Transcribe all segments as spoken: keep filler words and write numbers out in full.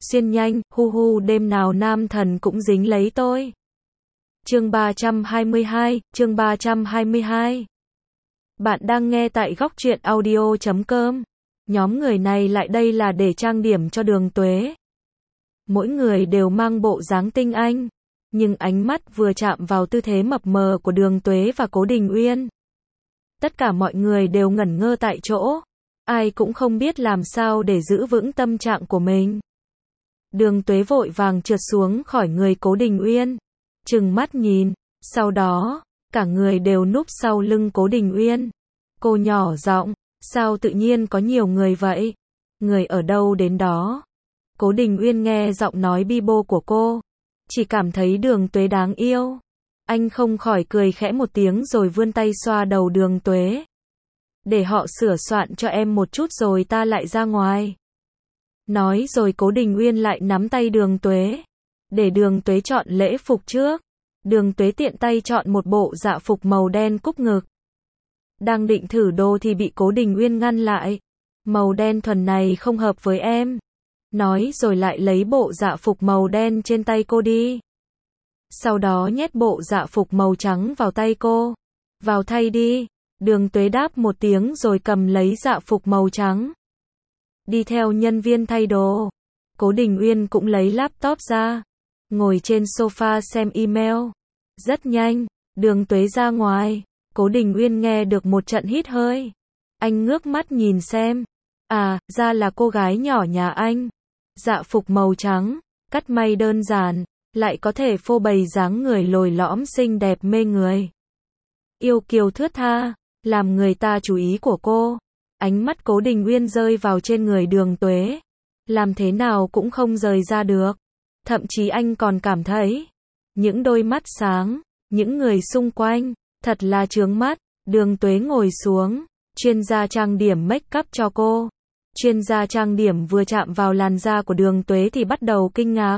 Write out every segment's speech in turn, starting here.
xuyên nhanh, hu hu đêm nào nam thần cũng dính lấy tôi. Chương ba trăm hai mươi hai, chương ba trăm hai mươi hai. Bạn đang nghe tại góc truyện audio chấm com. Nhóm người này lại đây là để trang điểm cho Đường Tuế. Mỗi người đều mang bộ dáng tinh anh, nhưng ánh mắt vừa chạm vào tư thế mập mờ của Đường Tuế và Cố Đình Uyên. Tất cả mọi người đều ngẩn ngơ tại chỗ, ai cũng không biết làm sao để giữ vững tâm trạng của mình. Đường Tuế vội vàng trượt xuống khỏi người Cố Đình Uyên, trừng mắt nhìn, sau đó, cả người đều núp sau lưng Cố Đình Uyên. Cô nhỏ giọng, sao tự nhiên có nhiều người vậy? Người ở đâu đến đó? Cố Đình Uyên nghe giọng nói bi bô của cô, chỉ cảm thấy Đường Tuế đáng yêu. Anh không khỏi cười khẽ một tiếng rồi vươn tay xoa đầu Đường Tuế. Để họ sửa soạn cho em một chút rồi ta lại ra ngoài. Nói rồi Cố Đình Uyên lại nắm tay Đường Tuế, để Đường Tuế chọn lễ phục trước. Đường Tuế tiện tay chọn một bộ dạ phục màu đen cúc ngực. Đang định thử đồ thì bị Cố Đình Uyên ngăn lại. Màu đen thuần này không hợp với em. Nói rồi lại lấy bộ dạ phục màu đen trên tay cô đi. Sau đó nhét bộ dạ phục màu trắng vào tay cô. Vào thay đi. Đường Tuế đáp một tiếng rồi cầm lấy dạ phục màu trắng. Đi theo nhân viên thay đồ. Cố Đình Uyên cũng lấy laptop ra, ngồi trên sofa xem email. Rất nhanh, Đường Tuế ra ngoài. Cố Đình Uyên nghe được một trận hít hơi. Anh ngước mắt nhìn xem. À, ra là cô gái nhỏ nhà anh. Dạ phục màu trắng, cắt may đơn giản, lại có thể phô bày dáng người lồi lõm xinh đẹp mê người. Yêu kiều thướt tha, làm người ta chú ý của cô. Ánh mắt Cố Đình Uyên rơi vào trên người Đường Tuế, làm thế nào cũng không rời ra được. Thậm chí anh còn cảm thấy, những đôi mắt sáng, những người xung quanh, thật là chướng mắt. Đường Tuế ngồi xuống, chuyên gia trang điểm make up cho cô. Chuyên gia trang điểm vừa chạm vào làn da của Đường Tuế thì bắt đầu kinh ngạc.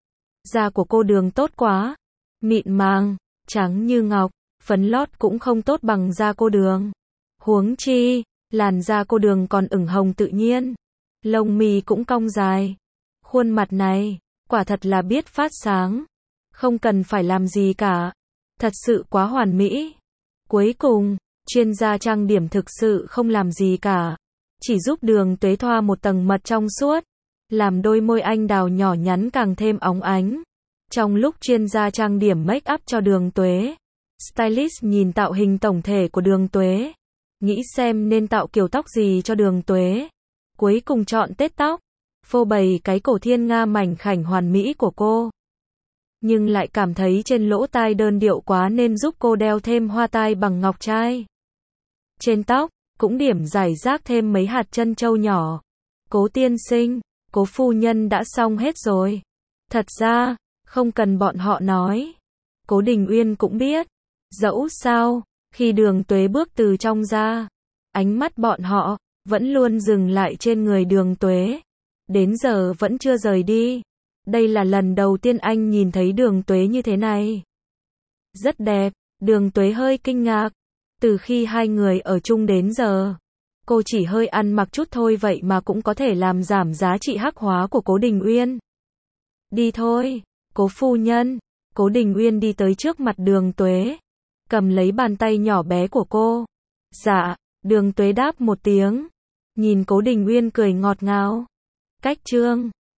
Da của cô Đường tốt quá, mịn màng, trắng như ngọc, phấn lót cũng không tốt bằng da cô Đường. Huống chi, làn da cô Đường còn ửng hồng tự nhiên, lông mi cũng cong dài. Khuôn mặt này, quả thật là biết phát sáng, không cần phải làm gì cả, thật sự quá hoàn mỹ. Cuối cùng, chuyên gia trang điểm thực sự không làm gì cả, chỉ giúp Đường Tuế thoa một tầng mật trong suốt, làm đôi môi anh đào nhỏ nhắn càng thêm óng ánh. Trong lúc chuyên gia trang điểm make up cho Đường Tuế, stylist nhìn tạo hình tổng thể của Đường Tuế, nghĩ xem nên tạo kiểu tóc gì cho Đường Tuế. Cuối cùng chọn tết tóc, phô bày cái cổ thiên nga mảnh khảnh hoàn mỹ của cô. Nhưng lại cảm thấy trên lỗ tai đơn điệu quá nên giúp cô đeo thêm hoa tai bằng ngọc trai. Trên tóc, cũng điểm rải rác thêm mấy hạt trân châu nhỏ. Cố tiên sinh, Cố phu nhân đã xong hết rồi. Thật ra, không cần bọn họ nói, Cố Đình Uyên cũng biết. Dẫu sao, khi Đường Tuế bước từ trong ra, ánh mắt bọn họ vẫn luôn dừng lại trên người Đường Tuế, đến giờ vẫn chưa rời đi. Đây là lần đầu tiên anh nhìn thấy Đường Tuế như thế này. Rất đẹp. Đường Tuế hơi kinh ngạc. Từ khi hai người ở chung đến giờ, cô chỉ hơi ăn mặc chút thôi vậy mà cũng có thể làm giảm giá trị hắc hóa của Cố Đình Uyên. Đi thôi, Cố phu nhân. Cố Đình Uyên đi tới trước mặt Đường Tuế, cầm lấy bàn tay nhỏ bé của cô. Dạ. Đường Tuế đáp một tiếng, nhìn Cố Đình Uyên cười ngọt ngào. Cách chương